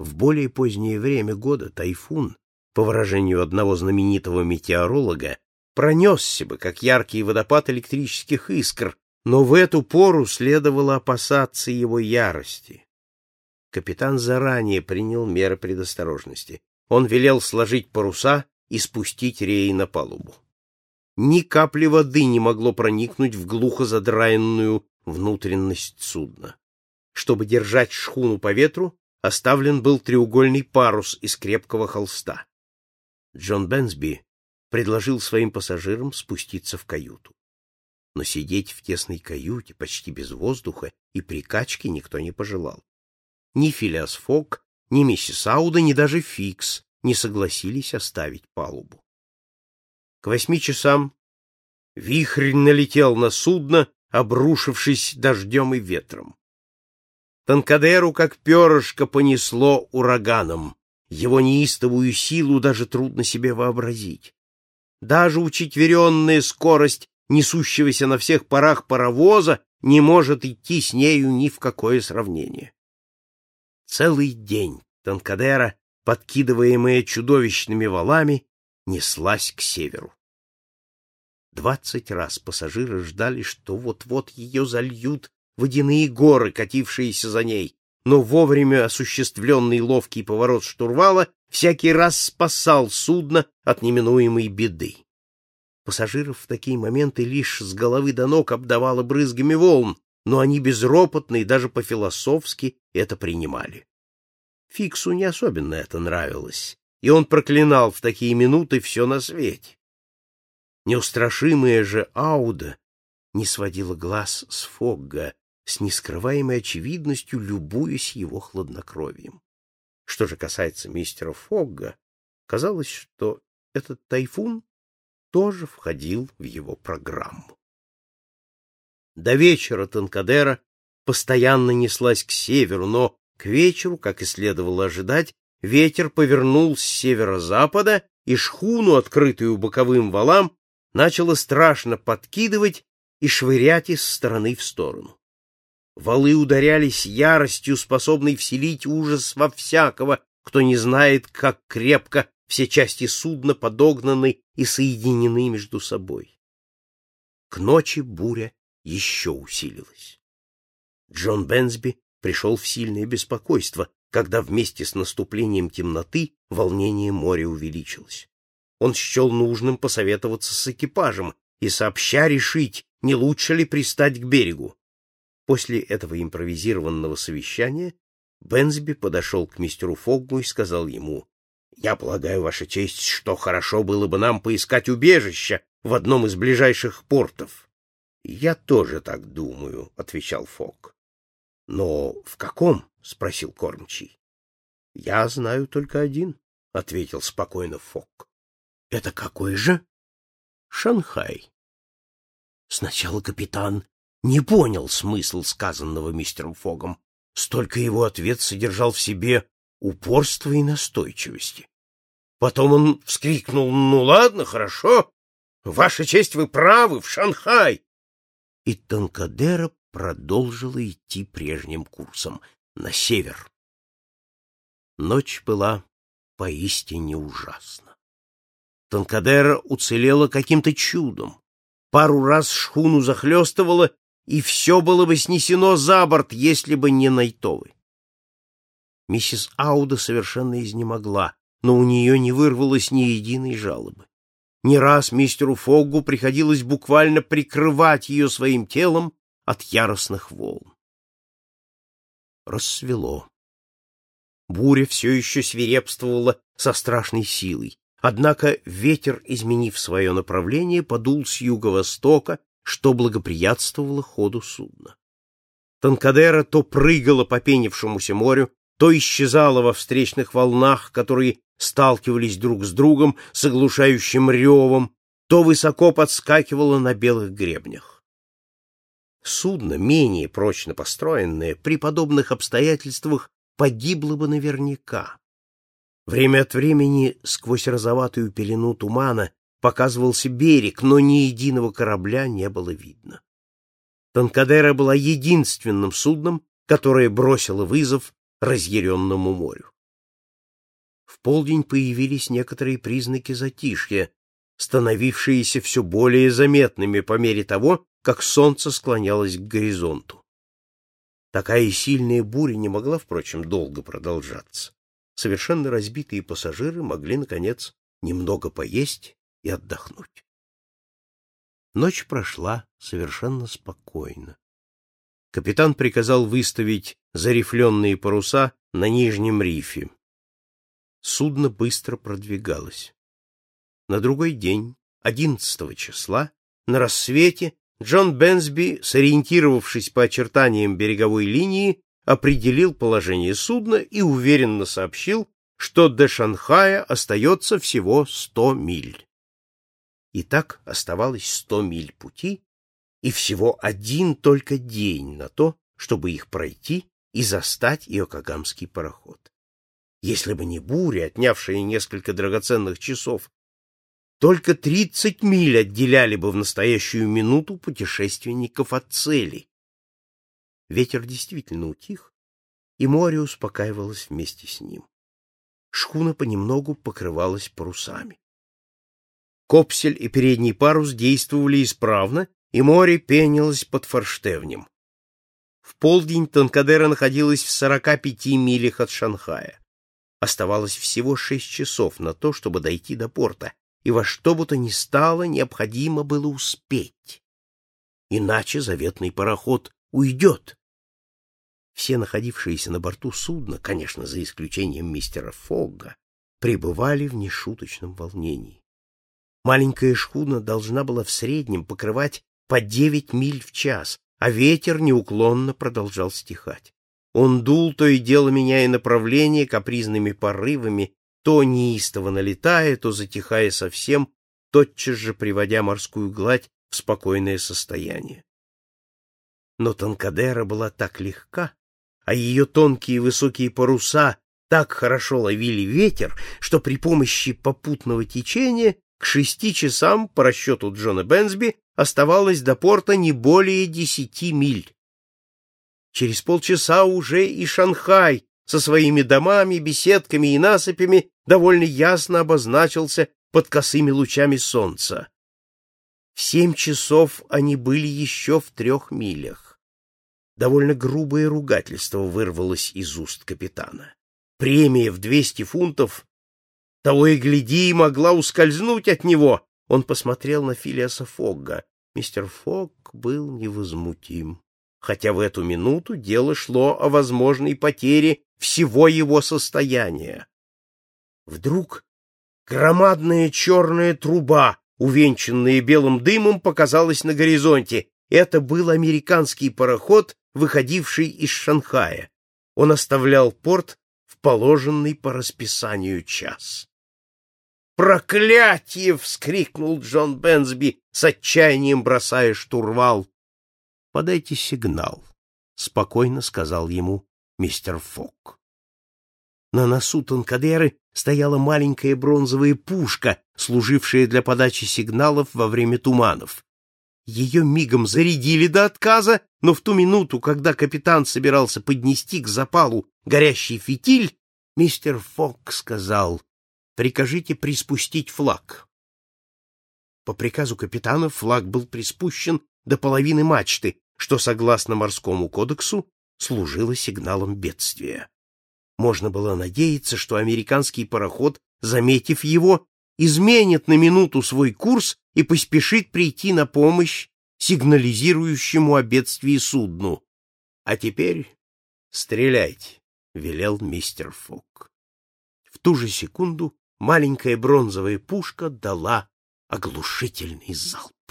В более позднее время года тайфун, по выражению одного знаменитого метеоролога, пронесся бы, как яркий водопад электрических искр, но в эту пору следовало опасаться его ярости. Капитан заранее принял меры предосторожности. Он велел сложить паруса и спустить реи на палубу. Ни капли воды не могло проникнуть в глухо задраенную внутренность судна. Чтобы держать шхуну по ветру, оставлен был треугольный парус из крепкого холста. Джон Бэнсби предложил своим пассажирам спуститься в каюту. Но сидеть в тесной каюте, почти без воздуха и при качке, никто не пожелал. Ни Филиас Фогг, ни миссис Ауда, ни даже Фикс не согласились оставить палубу. К 8 часам вихрь налетел на судно, обрушившись дождем и ветром. Танкадеру, как перышко, понесло ураганом. Его неистовую силу даже трудно себе вообразить. Даже учетверенная скорость несущегося на всех парах паровоза не может идти с нею ни в какое сравнение. Целый день Танкадера, подкидываемая чудовищными валами, неслась к северу. 20 раз пассажиры ждали, что вот-вот ее зальют водяные горы, катившиеся за ней, но вовремя осуществленный ловкий поворот штурвала всякий раз спасал судно от неминуемой беды. Пассажиров в такие моменты лишь с головы до ног обдавало брызгами волн, но они безропотно и даже по-философски это принимали. Фиксу не особенно это нравилось, и он проклинал в такие минуты все на свете. Неустрашимая же Ауда не сводила глаз с Фогга, с нескрываемой очевидностью любуясь его хладнокровием. Что же касается мистера Фогга, казалось, что этот тайфун тоже входил в его программу. До вечера Танкадера постоянно неслась к северу, но к вечеру, как и следовало ожидать, ветер повернул с северо-запада, и шхуну, открытую боковым валам, начало страшно подкидывать и швырять из стороны в сторону. Валы ударялись яростью, способной вселить ужас во всякого, кто не знает, как крепко все части судна подогнаны и соединены между собой. К ночи буря еще усилилась. Джон Бэнсби пришел в сильное беспокойство, когда вместе с наступлением темноты волнение моря увеличилось. Он счел нужным посоветоваться с экипажем и сообща решить, не лучше ли пристать к берегу. После этого импровизированного совещания Бэнсби подошел к мистеру Фоггу и сказал ему: «Я полагаю, Ваша честь, что хорошо было бы нам поискать убежище в одном из ближайших портов». «Я тоже так думаю», — отвечал Фогг. «Но в каком?» — спросил кормчий. «Я знаю только один», — ответил спокойно Фогг. «Это какой же?» «Шанхай». Сначала капитан не понял смысл сказанного мистером Фоггом. Столько его ответ содержал в себе упорства и настойчивости. Потом он вскрикнул: «Ну ладно, хорошо. Ваша честь, вы правы, в Шанхай!» И Танкадера продолжила идти прежним курсом, на север. Ночь была поистине ужасна. Танкадера уцелела каким-то чудом. Пару раз шхуну захлестывало, и все было бы снесено за борт, если бы не Найтовы. Миссис Ауда совершенно изнемогла, но у нее не вырвалось ни единой жалобы. Не раз мистеру Фоггу приходилось буквально прикрывать ее своим телом от яростных волн. Рассвело. Буря все еще свирепствовала со страшной силой, однако ветер, изменив свое направление, подул с юго-востока, что благоприятствовало ходу судна. Танкадера то прыгала по пенившемуся морю, то исчезала во встречных волнах, которые сталкивались друг с другом с оглушающим ревом, то высоко подскакивала на белых гребнях. Судно, менее прочно построенное, при подобных обстоятельствах погибло бы наверняка. Время от времени сквозь розоватую пелену тумана показывался берег, но ни единого корабля не было видно. Танкадера была единственным судном, которое бросило вызов разъяренному морю. полдень появились некоторые признаки затишья, становившиеся все более заметными по мере того, как солнце склонялось к горизонту. Такая сильная буря не могла, впрочем, долго продолжаться. Совершенно разбитые пассажиры могли, наконец, немного поесть и отдохнуть. Ночь прошла совершенно спокойно. Капитан приказал выставить зарифленные паруса на нижнем рифе. Судно быстро продвигалось. На другой день, 11 числа, на рассвете, Джон Бэнсби, сориентировавшись по очертаниям береговой линии, определил положение судна и уверенно сообщил, что до Шанхая остается всего 100 миль. Итак, оставалось 100 миль пути и всего один только день на то, чтобы их пройти и застать Йокогамский пароход. Если бы не буря, отнявшая несколько драгоценных часов, только 30 миль отделяли бы в настоящую минуту путешественников от цели. Ветер действительно утих, и море успокаивалось вместе с ним. Шхуна понемногу покрывалась парусами. Копсель и передний парус действовали исправно, и море пенилось под форштевнем. В полдень Танкадера находилась в 45 милях от Шанхая. Оставалось всего 6 часов на то, чтобы дойти до порта, и во что бы то ни стало необходимо было успеть. Иначе заветный пароход уйдет. Все находившиеся на борту судна, конечно, за исключением мистера Фогга, пребывали в нешуточном волнении. Маленькая шхуна должна была в среднем покрывать по 9 миль в час, а ветер неуклонно продолжал стихать. Он дул, то и дело меняя направление капризными порывами, то неистово налетая, то затихая совсем, тотчас же приводя морскую гладь в спокойное состояние. Но Танкадера была так легка, а ее тонкие высокие паруса так хорошо ловили ветер, что при помощи попутного течения к 6 часам, по расчету Джона Бэнсби, оставалось до порта не более 10 миль. Через полчаса уже и Шанхай со своими домами, беседками и насыпями довольно ясно обозначился под косыми лучами солнца. В 7 часов они были еще в 3 милях. Довольно грубое ругательство вырвалось из уст капитана. Премия в 200 фунтов, того и гляди, могла ускользнуть от него. Он посмотрел на Филиаса Фогга. Мистер Фогг был невозмутим, хотя в эту минуту дело шло о возможной потере всего его состояния. Вдруг громадная черная труба, увенчанная белым дымом, показалась на горизонте. Это был американский пароход, выходивший из Шанхая. Он оставлял порт в положенный по расписанию час. «Проклятие!» — вскрикнул Джон Бэнсби, с отчаянием бросая штурвал. «Подайте сигнал», — спокойно сказал ему мистер Фогг. На носу Танкадеры стояла маленькая бронзовая пушка, служившая для подачи сигналов во время туманов. Ее мигом зарядили до отказа, но в ту минуту, когда капитан собирался поднести к запалу горящий фитиль, мистер Фогг сказал: «Прикажите приспустить флаг». По приказу капитана флаг был приспущен до половины мачты, что, согласно морскому кодексу, служило сигналом бедствия. Можно было надеяться, что американский пароход, заметив его, изменит на минуту свой курс и поспешит прийти на помощь сигнализирующему о бедствии судну. «А теперь стреляйте», — велел мистер Фогг. В ту же секунду маленькая бронзовая пушка дала оглушительный залп.